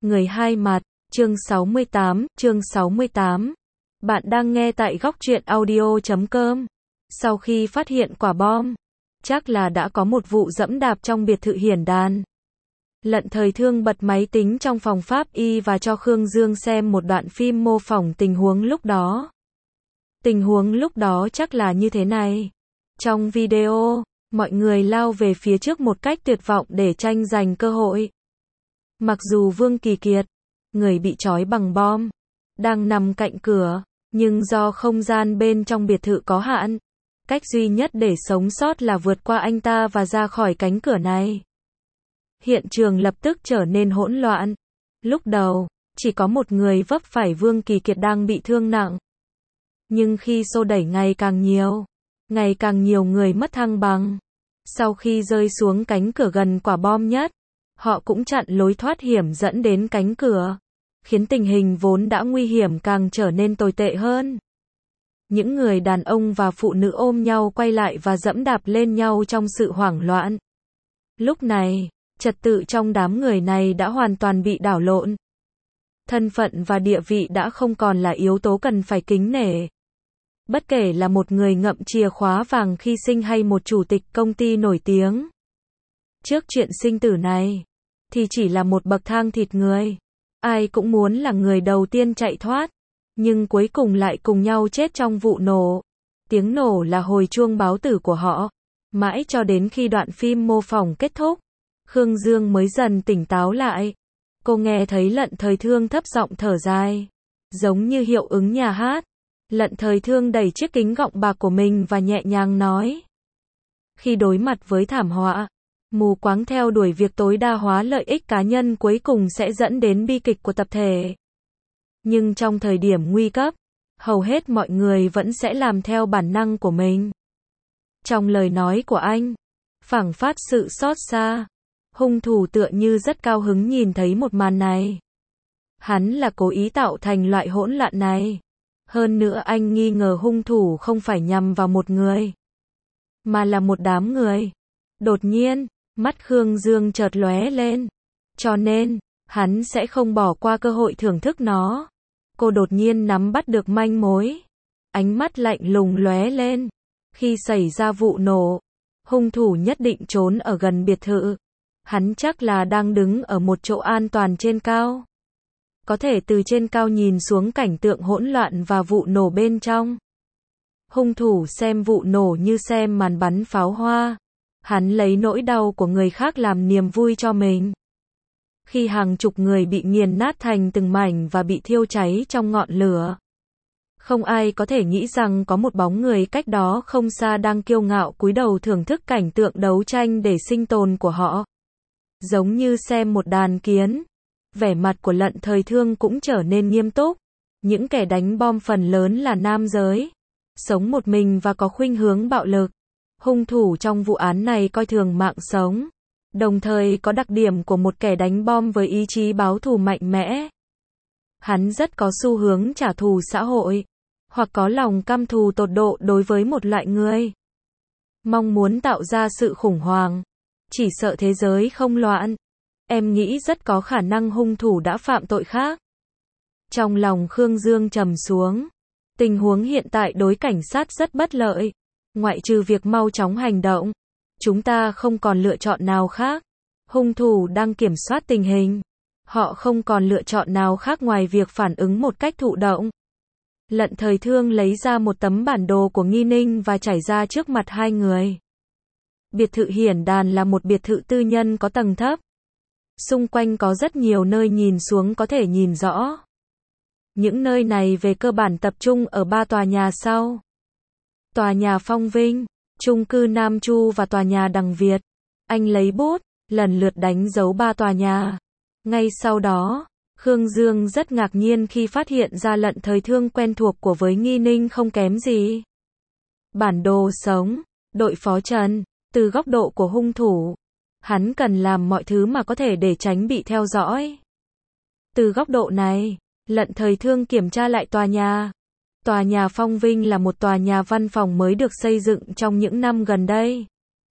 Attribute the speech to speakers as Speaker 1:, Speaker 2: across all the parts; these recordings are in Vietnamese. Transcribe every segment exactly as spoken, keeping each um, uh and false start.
Speaker 1: Người hai mặt, chương sáu mươi tám, chương sáu mươi tám. Bạn đang nghe tại góc truyện audio chấm com. Sau khi phát hiện quả bom, chắc là đã có một vụ dẫm đạp trong biệt thự Hiển Đàn. Lận Thời Thương bật máy tính trong phòng pháp y và cho Khương Dương xem một đoạn phim mô phỏng tình huống lúc đó. Tình huống lúc đó chắc là như thế này. Trong video, mọi người lao về phía trước một cách tuyệt vọng để tranh giành cơ hội. Mặc dù Vương Kỳ Kiệt, người bị trói bằng bom, đang nằm cạnh cửa, nhưng do không gian bên trong biệt thự có hạn, cách duy nhất để sống sót là vượt qua anh ta và ra khỏi cánh cửa này. Hiện trường lập tức trở nên hỗn loạn. Lúc đầu, chỉ có một người vấp phải Vương Kỳ Kiệt đang bị thương nặng. Nhưng khi xô đẩy ngày càng nhiều, ngày càng nhiều người mất thăng bằng. Sau khi rơi xuống cánh cửa gần quả bom nhất, họ cũng chặn lối thoát hiểm dẫn đến cánh cửa, khiến tình hình vốn đã nguy hiểm càng trở nên tồi tệ hơn. Những người đàn ông và phụ nữ ôm nhau quay lại và dẫm đạp lên nhau trong sự hoảng loạn. Lúc này, trật tự trong đám người này đã hoàn toàn bị đảo lộn. Thân phận và địa vị đã không còn là yếu tố cần phải kính nể. Bất kể là một người ngậm chìa khóa vàng khi sinh hay một chủ tịch công ty nổi tiếng. Trước chuyện sinh tử này, thì chỉ là một bậc thang thịt người. Ai cũng muốn là người đầu tiên chạy thoát, nhưng cuối cùng lại cùng nhau chết trong vụ nổ. Tiếng nổ là hồi chuông báo tử của họ. Mãi cho đến khi đoạn phim mô phỏng kết thúc, Khương Dương mới dần tỉnh táo lại. Cô nghe thấy Lận Thời Thương thấp giọng thở dài, giống như hiệu ứng nhà hát. Lận Thời Thương đẩy chiếc kính gọng bạc của mình và nhẹ nhàng nói. Khi đối mặt với thảm họa, mù quáng theo đuổi việc tối đa hóa lợi ích cá nhân cuối cùng sẽ dẫn đến bi kịch của tập thể. Nhưng trong thời điểm nguy cấp, hầu hết mọi người vẫn sẽ làm theo bản năng của mình. Trong lời nói của anh, phảng phất sự xót xa. Hung thủ tựa như rất cao hứng nhìn thấy một màn này. Hắn là cố ý tạo thành loại hỗn loạn này. Hơn nữa anh nghi ngờ hung thủ không phải nhằm vào một người, mà là một đám người. Đột nhiên, mắt Khương Dương chợt lóe lên. Cho nên, hắn sẽ không bỏ qua cơ hội thưởng thức nó. Cô đột nhiên nắm bắt được manh mối. Ánh mắt lạnh lùng lóe lên. Khi xảy ra vụ nổ, hung thủ nhất định trốn ở gần biệt thự. Hắn chắc là đang đứng ở một chỗ an toàn trên cao. Có thể từ trên cao nhìn xuống cảnh tượng hỗn loạn và vụ nổ bên trong. Hung thủ xem vụ nổ như xem màn bắn pháo hoa. Hắn lấy nỗi đau của người khác làm niềm vui cho mình. Khi hàng chục người bị nghiền nát thành từng mảnh và bị thiêu cháy trong ngọn lửa, không ai có thể nghĩ rằng có một bóng người cách đó không xa đang kiêu ngạo cúi đầu thưởng thức cảnh tượng đấu tranh để sinh tồn của họ. Giống như xem một đàn kiến, vẻ mặt của Lận Thời Thương cũng trở nên nghiêm túc. Những kẻ đánh bom phần lớn là nam giới, sống một mình và có khuynh hướng bạo lực. Hung thủ trong vụ án này coi thường mạng sống, đồng thời có đặc điểm của một kẻ đánh bom với ý chí báo thù mạnh mẽ. Hắn rất có xu hướng trả thù xã hội, hoặc có lòng căm thù tột độ đối với một loại người. Mong muốn tạo ra sự khủng hoảng, chỉ sợ thế giới không loạn. Em nghĩ rất có khả năng hung thủ đã phạm tội khác. Trong lòng Khương Dương trầm xuống. Tình huống hiện tại đối cảnh sát rất bất lợi. Ngoại trừ việc mau chóng hành động, chúng ta không còn lựa chọn nào khác. Hung thủ đang kiểm soát tình hình. Họ không còn lựa chọn nào khác ngoài việc phản ứng một cách thụ động. Lận Thời Thương lấy ra một tấm bản đồ của Nghi Ninh và trải ra trước mặt hai người. Biệt thự Hiển Đàn là một biệt thự tư nhân có tầng thấp. Xung quanh có rất nhiều nơi nhìn xuống có thể nhìn rõ. Những nơi này về cơ bản tập trung ở ba tòa nhà sau. Tòa nhà Phong Vinh, chung cư Nam Chu và tòa nhà Đằng Việt. Anh lấy bút, lần lượt đánh dấu ba tòa nhà. Ngay sau đó, Khương Dương rất ngạc nhiên khi phát hiện ra Lận Thời Thương quen thuộc của với Nghi Ninh không kém gì. Bản đồ sống, đội phó Trần, từ góc độ của hung thủ. Hắn cần làm mọi thứ mà có thể để tránh bị theo dõi. Từ góc độ này, Lận Thời Thương kiểm tra lại tòa nhà. Tòa nhà Phong Vinh là một tòa nhà văn phòng mới được xây dựng trong những năm gần đây.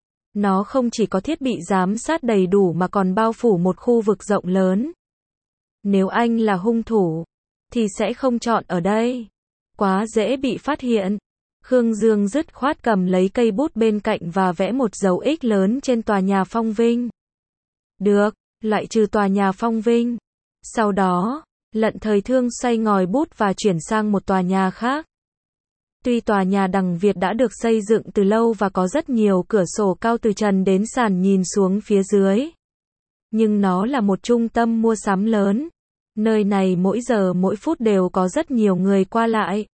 Speaker 1: Nó không chỉ có thiết bị giám sát đầy đủ mà còn bao phủ một khu vực rộng lớn. Nếu anh là hung thủ, thì sẽ không chọn ở đây. Quá dễ bị phát hiện. Khương Dương dứt khoát cầm lấy cây bút bên cạnh và vẽ một dấu X lớn trên tòa nhà Phong Vinh. Được, loại trừ tòa nhà Phong Vinh. Sau đó, Lận Thời Thương xoay ngòi bút và chuyển sang một tòa nhà khác. Tuy tòa nhà Đằng Việt đã được xây dựng từ lâu và có rất nhiều cửa sổ cao từ trần đến sàn nhìn xuống phía dưới, nhưng nó là một trung tâm mua sắm lớn. Nơi này mỗi giờ mỗi phút đều có rất nhiều người qua lại.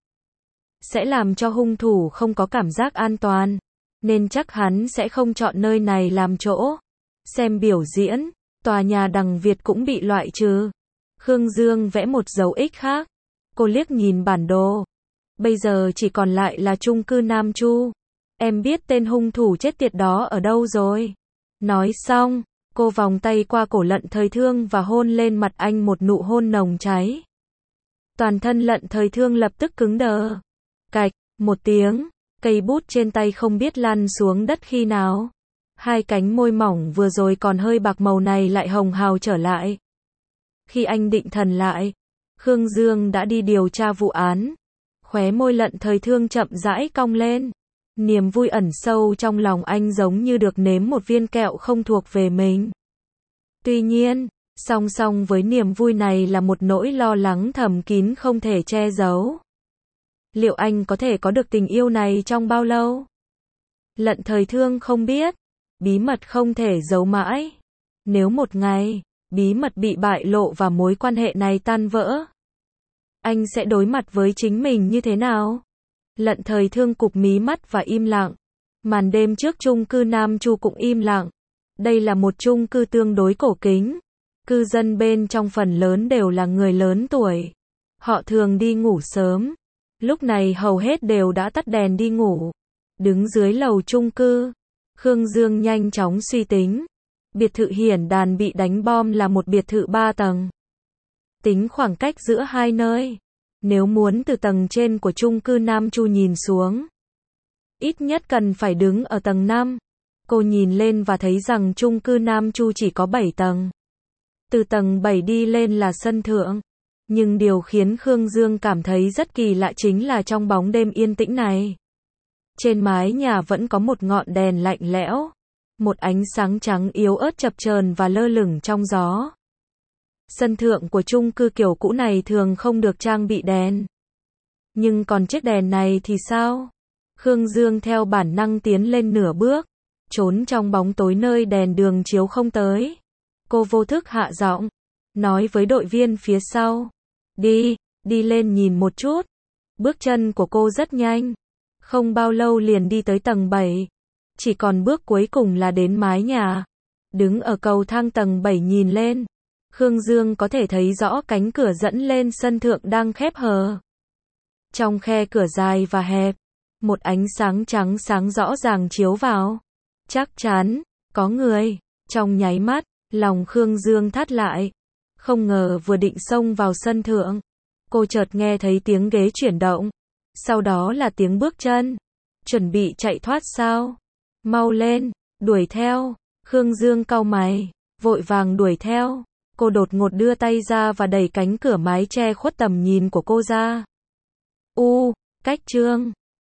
Speaker 1: Sẽ làm cho hung thủ không có cảm giác an toàn, nên chắc hắn sẽ không chọn nơi này làm chỗ xem biểu diễn. Tòa nhà Đằng Việt cũng bị loại trừ. Khương Dương vẽ một dấu X khác. Cô liếc nhìn bản đồ. Bây giờ chỉ còn lại là chung cư Nam Chu. Em biết tên hung thủ chết tiệt đó ở đâu rồi. Nói xong, cô vòng tay qua cổ Lận Thời Thương và hôn lên mặt anh một nụ hôn nồng cháy. Toàn thân Lận Thời Thương lập tức cứng đờ. Cạch, một tiếng, cây bút trên tay không biết lăn xuống đất khi nào. Hai cánh môi mỏng vừa rồi còn hơi bạc màu này lại hồng hào trở lại. Khi anh định thần lại, Khương Dương đã đi điều tra vụ án. Khóe môi Lận Thời Thương chậm rãi cong lên. Niềm vui ẩn sâu trong lòng anh giống như được nếm một viên kẹo không thuộc về mình. Tuy nhiên, song song với niềm vui này là một nỗi lo lắng thầm kín không thể che giấu. Liệu anh có thể có được tình yêu này trong bao lâu? Lận Thời Thương không biết. Bí mật không thể giấu mãi. Nếu một ngày, bí mật bị bại lộ và mối quan hệ này tan vỡ, anh sẽ đối mặt với chính mình như thế nào? Lận Thời Thương cụp mí mắt và im lặng. Màn đêm trước chung cư Nam Chu cũng im lặng. Đây là một chung cư tương đối cổ kính. Cư dân bên trong phần lớn đều là người lớn tuổi. Họ thường đi ngủ sớm. Lúc này hầu hết đều đã tắt đèn đi ngủ. Đứng dưới lầu chung cư, Khương Dương nhanh chóng suy tính. Biệt thự Hiển Đàn bị đánh bom là một biệt thự ba tầng. Tính khoảng cách giữa hai nơi. Nếu muốn từ tầng trên của chung cư Nam Chu nhìn xuống, ít nhất cần phải đứng ở tầng năm. Cô nhìn lên và thấy rằng chung cư Nam Chu chỉ có bảy tầng. Từ tầng bảy đi lên là sân thượng. Nhưng điều khiến Khương Dương cảm thấy rất kỳ lạ chính là trong bóng đêm yên tĩnh này, trên mái nhà vẫn có một ngọn đèn lạnh lẽo. Một ánh sáng trắng yếu ớt chập chờn và lơ lửng trong gió. Sân thượng của chung cư kiểu cũ này thường không được trang bị đèn. Nhưng còn chiếc đèn này thì sao? Khương Dương theo bản năng tiến lên nửa bước, trốn trong bóng tối nơi đèn đường chiếu không tới. Cô vô thức hạ giọng, nói với đội viên phía sau. Đi, đi lên nhìn một chút. Bước chân của cô rất nhanh. Không bao lâu liền đi tới tầng bảy. Chỉ còn bước cuối cùng là đến mái nhà. Đứng ở cầu thang tầng bảy nhìn lên, Khương Dương có thể thấy rõ cánh cửa dẫn lên sân thượng đang khép hờ. Trong khe cửa dài và hẹp, một ánh sáng trắng sáng rõ ràng chiếu vào. Chắc chắn, có người. Trong nháy mắt, lòng Khương Dương thắt lại. Không ngờ vừa định xông vào sân thượng, cô chợt nghe thấy tiếng ghế chuyển động. Sau đó là tiếng bước chân. Chuẩn bị chạy thoát sao? Mau lên, đuổi theo. Khương Dương cau mày, vội vàng đuổi theo. Cô đột ngột đưa tay ra và đẩy cánh cửa mái che khuất tầm nhìn của cô ra. U, cách chương.